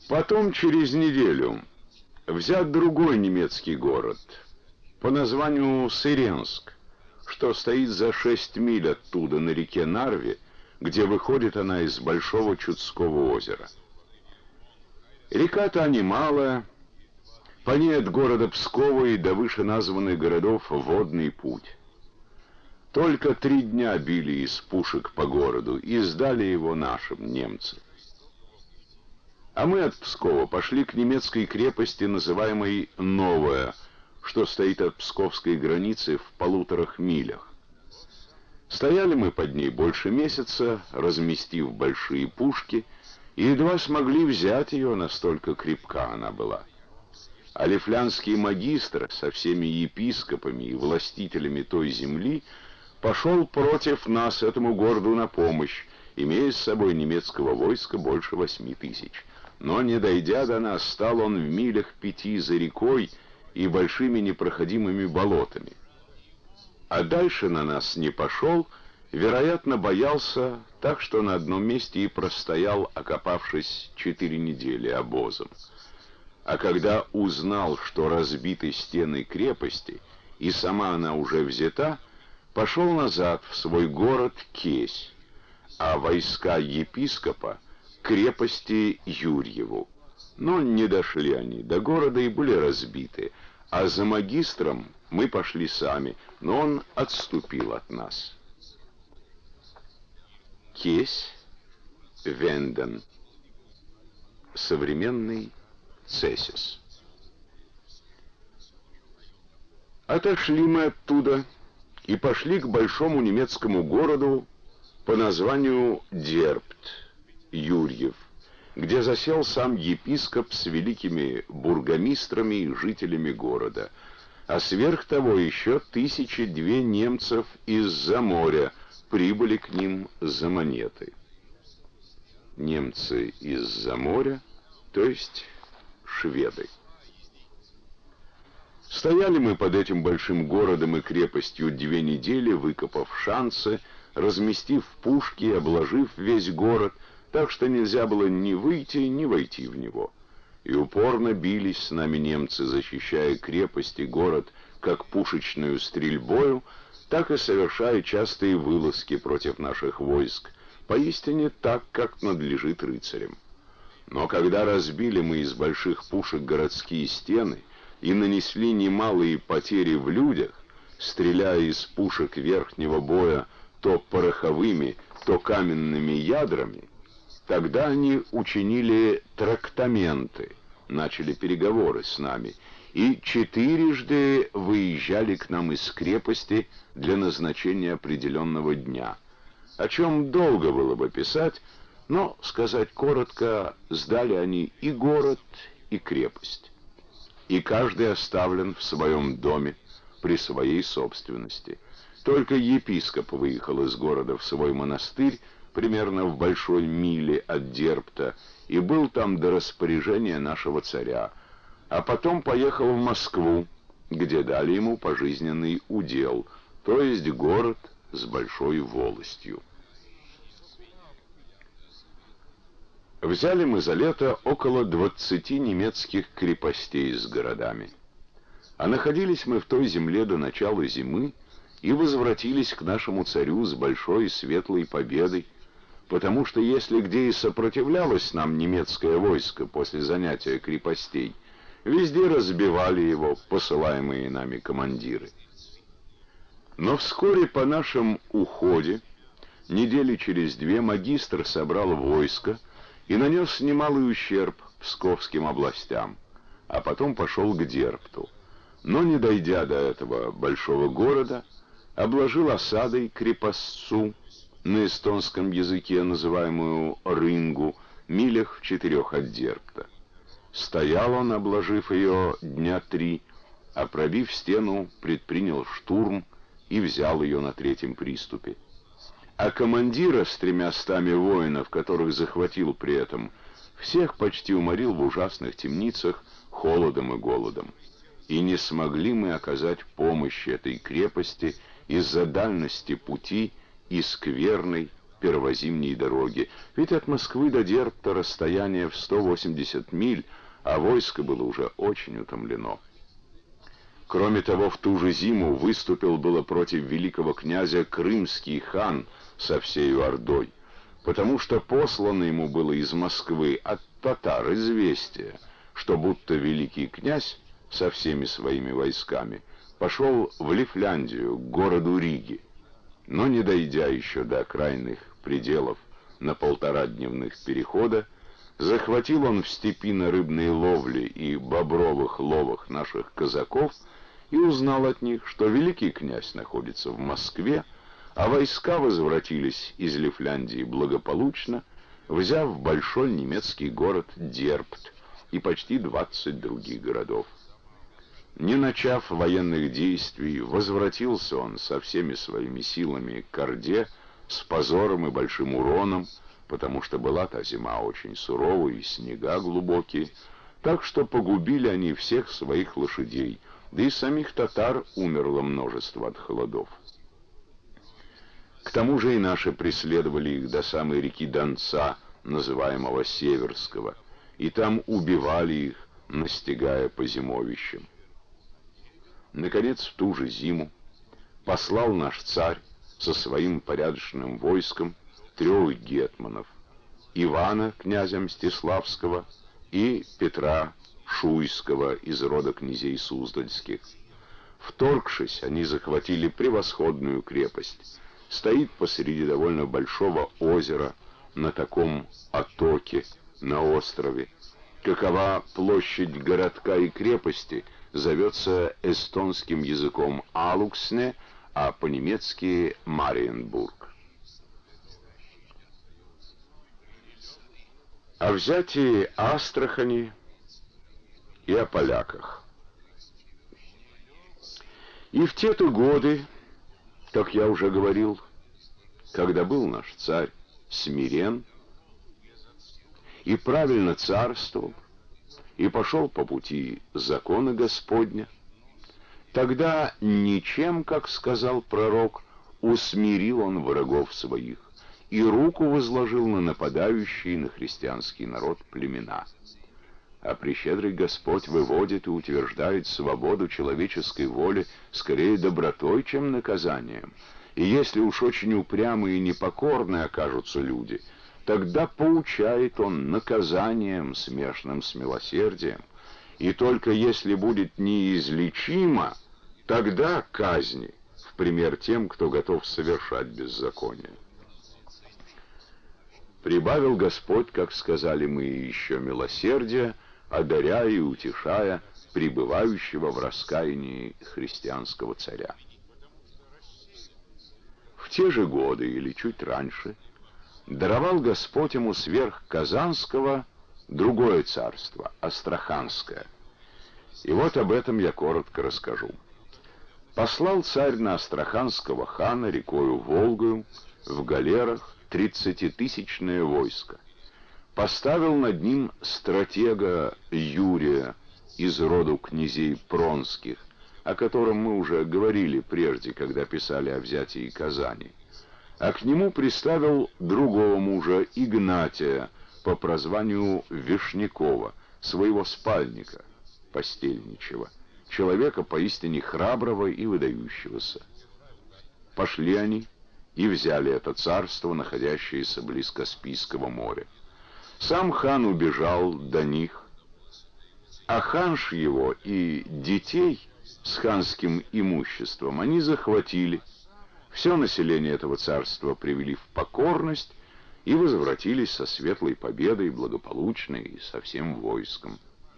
Потом, через неделю, взят другой немецкий город по названию Сыренск, что стоит за 6 миль оттуда на реке Нарве, где выходит она из Большого Чудского озера. Река-то немалая, по ней от города Пскова и до вышеназванных городов водный путь. Только 3 дня били из пушек по городу и сдали его нашим, немцы. А мы от Пскова пошли к немецкой крепости, называемой Новая, что стоит от псковской границы в 1,5 милях. Стояли мы под ней больше месяца, разместив большие пушки, и едва смогли взять ее, настолько крепка она была. А лифлянский магистр со всеми епископами и властителями той земли пошел против нас, этому городу, на помощь, имея с собой немецкого войска больше 8 тысяч. Но, не дойдя до нас, стал он в 5 милях за рекой и большими непроходимыми болотами. А дальше на нас не пошел, вероятно, боялся, так что на одном месте и простоял, окопавшись 4 недели обозом. А когда узнал, что разбиты стены крепости, и сама она уже взята, пошел назад в свой город Кесь, а войска епископа к крепости Юрьеву. Но не дошли они до города и были разбиты, а за магистром мы пошли сами, но он отступил от нас. Кесь, Венден, современный Цесис. Отошли мы оттуда и пошли к большому немецкому городу по названию Дербт, Юрьев, где засел сам епископ с великими бургомистрами и жителями города, а сверх того еще 1002 немцев из-за моря прибыли к ним за монеты. Немцы из-за моря, то есть шведы. Стояли мы под этим большим городом и крепостью 2 недели, выкопав шансы, разместив пушки, обложив весь город, так что нельзя было ни выйти, ни войти в него. И упорно бились с нами немцы, защищая крепость и город как пушечную стрельбою, так и совершая частые вылазки против наших войск, поистине так, как надлежит рыцарям. Но когда разбили мы из больших пушек городские стены и нанесли немалые потери в людях, стреляя из пушек верхнего боя то пороховыми, то каменными ядрами, тогда они учинили трактаменты, начали переговоры с нами, и 4 выезжали к нам из крепости для назначения определенного дня, о чем долго было бы писать, но, сказать коротко, сдали они и город, и крепость. И каждый оставлен в своем доме, при своей собственности. Только епископ выехал из города в свой монастырь, примерно в большой миле от Дербта, и был там до распоряжения нашего царя, а потом поехал в Москву, где дали ему пожизненный удел, то есть город с большой волостью. Взяли мы за лето около 20 немецких крепостей с городами. А находились мы в той земле до начала зимы и возвратились к нашему царю с большой светлой победой, потому что если где и сопротивлялось нам немецкое войско после занятия крепостей, везде разбивали его посылаемые нами командиры. Но вскоре по нашем уходе, недели через 2, магистр собрал войско и нанес немалый ущерб псковским областям, а потом пошел к Дербту. Но, не дойдя до этого большого города, обложил осадой крепостцу, на эстонском языке называемую Рынгу, милях в 4 от Дербта. Стоял он, обложив ее 3 дня, а пробив стену, предпринял штурм и взял ее на 3-м приступе. А командира с 300 воинов, которых захватил при этом, всех почти уморил в ужасных темницах холодом и голодом. И не смогли мы оказать помощи этой крепости из-за дальности пути и скверной первозимней дороги, ведь от Москвы до Дербта расстояние в 180 миль, а войско было уже очень утомлено. Кроме того, в ту же зиму выступил было против великого князя крымский хан со всею ордой, потому что послано ему было из Москвы от татар известие, что будто великий князь со всеми своими войсками пошел в Лифляндию, к городу Риге. Но не дойдя еще до крайних пределов на 1,5 дневных перехода, захватил он в степи на рыбной ловле и бобровых ловах наших казаков и узнал от них, что великий князь находится в Москве, а войска возвратились из Лифляндии благополучно, взяв большой немецкий город Дербт и почти 20 других городов. Не начав военных действий, возвратился он со всеми своими силами к Орде с позором и большим уроном, потому что была та зима очень суровая и снега глубокие, так что погубили они всех своих лошадей, да и самих татар умерло множество от холодов. К тому же и наши преследовали их до самой реки Донца, называемого Северского, и там убивали их, настигая по зимовищам. Наконец, в ту же зиму послал наш царь со своим порядочным войском 3 гетманов: Ивана, князя Мстиславского, и Петра Шуйского из рода князей Суздальских. Вторгшись, они захватили превосходную крепость. Стоит посреди довольно большого озера, на таком оттоке, на острове. Какова площадь городка и крепости, зовется эстонским языком Алуксне, а по-немецки Мариенбург. О взятии Астрахани и о поляках. И в те-то годы, как я уже говорил, когда был наш царь смирен и правильно царствовал, и пошел по пути закона Господня, тогда ничем, как сказал пророк, усмирил он врагов своих и руку возложил на нападающие на христианский народ племена. А прещедрый Господь выводит и утверждает свободу человеческой воли скорее добротой, чем наказанием. И если уж очень упрямые и непокорные окажутся люди, тогда поучает он наказанием, смешанным с милосердием. И только если будет неизлечимо, тогда казни, в пример тем, кто готов совершать беззаконие. Прибавил Господь, как сказали мы, еще милосердие, одаряя и утешая пребывающего в раскаянии христианского царя. В те же годы, или чуть раньше, даровал Господь ему сверх Казанского другое царство, Астраханское. И вот об этом я коротко расскажу. Послал царь на Астраханского хана рекою Волгою в галерах 30-тысячное войско. Поставил над ним стратега Юрия из роду князей Пронских, о котором мы уже говорили прежде, когда писали о взятии Казани. А к нему приставил другого мужа, Игнатия, по прозванию Вишнякова, своего спальника, постельничего, человека поистине храброго и выдающегося. Пошли они и взяли это царство, находящееся близ Каспийского моря. Сам хан убежал до них, а ханш его и детей с ханским имуществом они захватили. Все население этого царства привели в покорность и возвратились со светлой победой, благополучной и со всем войском.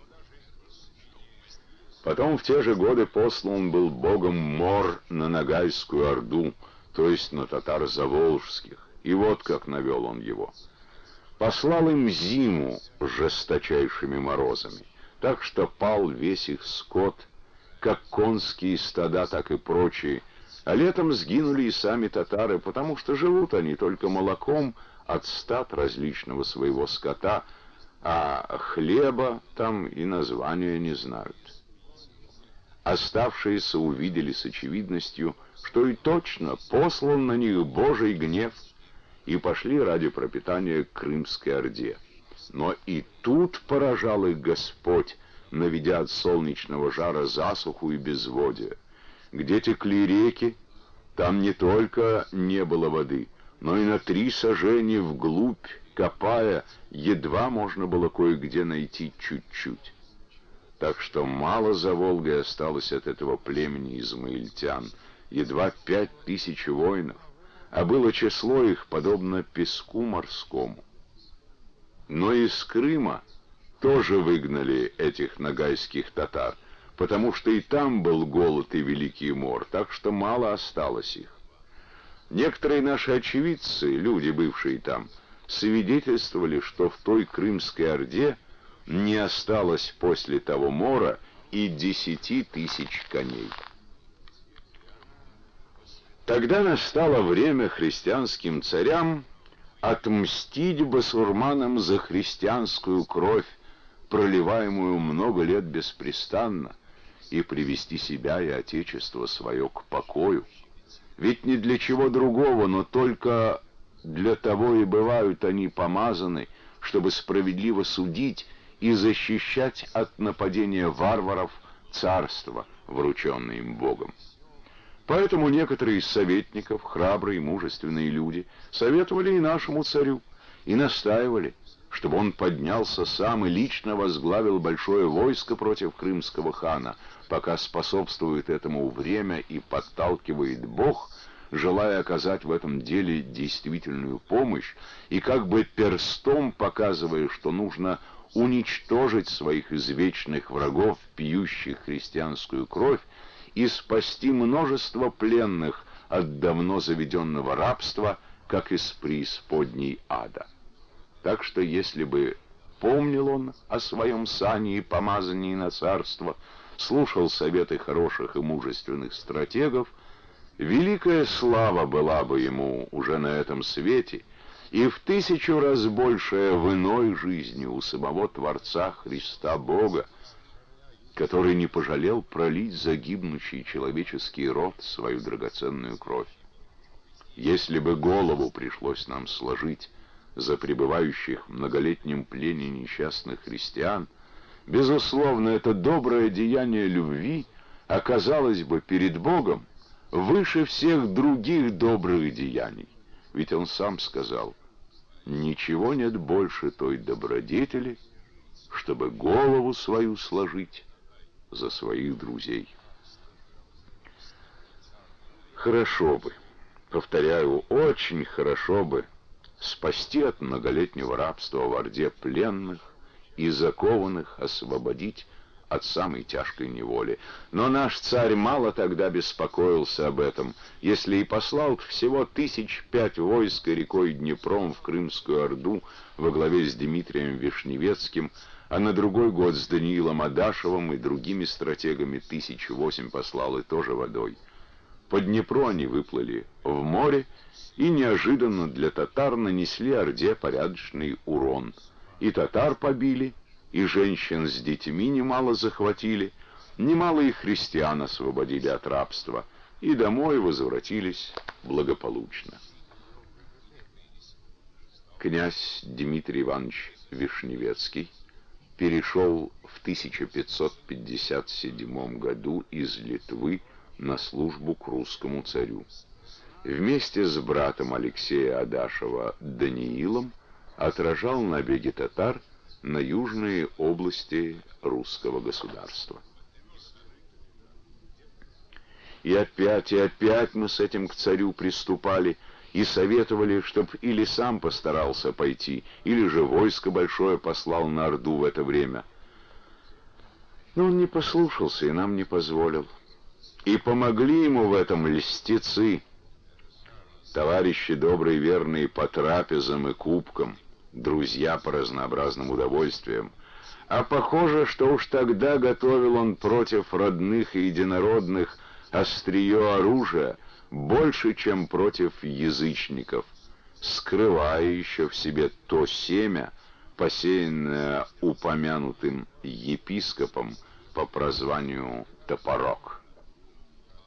Потом в те же годы послан был богом Мор на Ногайскую Орду, то есть на татар заволжских, и вот как навел он его. Послал им зиму с жесточайшими морозами, так что пал весь их скот, как конские стада, так и прочие, а летом сгинули и сами татары, потому что живут они только молоком от стад различного своего скота, а хлеба там и названия не знают. Оставшиеся увидели с очевидностью, что и точно послан на них Божий гнев, и пошли ради пропитания к Крымской Орде. Но и тут поражал их Господь, наведя от солнечного жара засуху и безводие. Где текли реки, там не только не было воды, но и на 3 сажени вглубь, копая, едва можно было кое-где найти чуть-чуть. Так что мало за Волгой осталось от этого племени измаильтян, едва 5000 воинов, а было число их подобно песку морскому. Но из Крыма тоже выгнали этих ногайских татар, потому что и там был голод и великий мор, так что мало осталось их. Некоторые наши очевидцы, люди, бывшие там, свидетельствовали, что в той Крымской Орде не осталось после того мора и 10 000 коней. Тогда настало время христианским царям отмстить басурманам за христианскую кровь, проливаемую много лет беспрестанно, и привести себя и отечество свое к покою. Ведь ни для чего другого, но только для того и бывают они помазаны, чтобы справедливо судить и защищать от нападения варваров царство, врученное им Богом. Поэтому некоторые из советников, храбрые и мужественные люди, советовали и нашему царю, и настаивали, чтобы он поднялся сам и лично возглавил большое войско против крымского хана, пока способствует этому время и подталкивает Бог, желая оказать в этом деле действительную помощь, и как бы перстом показывая, что нужно уничтожить своих извечных врагов, пьющих христианскую кровь, и спасти множество пленных от давно заведенного рабства, как из преисподней ада. Так что если бы помнил он о своем сане и помазании на царство, слушал советы хороших и мужественных стратегов, великая слава была бы ему уже на этом свете, и в 1000 раз большая в иной жизни у самого Творца Христа Бога, который не пожалел пролить за гибнущий человеческий род свою драгоценную кровь. Если бы голову пришлось нам сложить за пребывающих в многолетнем плене несчастных христиан, безусловно, это доброе деяние любви оказалось бы перед Богом выше всех других добрых деяний. Ведь Он сам сказал: «Ничего нет больше той добродетели, чтобы голову свою сложить за своих друзей». Хорошо бы, повторяю, очень хорошо бы спасти от многолетнего рабства в Орде пленных и закованных освободить от самой тяжкой неволи. Но наш царь мало тогда беспокоился об этом, если и послал всего 5 войск рекой Днепром в Крымскую Орду во главе с Дмитрием Вишневецким, а на другой год с Даниилом Адашевым и другими стратегами 1008 послал и тоже водой. По Днепру они выплыли в море и неожиданно для татар нанесли Орде порядочный урон. И татар побили, и женщин с детьми немало захватили, немало и христиан освободили от рабства, и домой возвратились благополучно. Князь Дмитрий Иванович Вишневецкий перешел в 1557 году из Литвы на службу к русскому царю. Вместе с братом Алексея Адашева Даниилом отражал набеги татар на южные области русского государства. И опять мы с этим к царю приступали и советовали, чтоб или сам постарался пойти, или же войско большое послал на Орду в это время. Но он не послушался и нам не позволил. И помогли ему в этом льстецы, товарищи добрые, верные по трапезам и кубкам, друзья по разнообразным удовольствиям. А похоже, что уж тогда готовил он против родных и единородных острие оружия больше, чем против язычников, скрывая еще в себе то семя, посеянное упомянутым епископом по прозванию Топорок.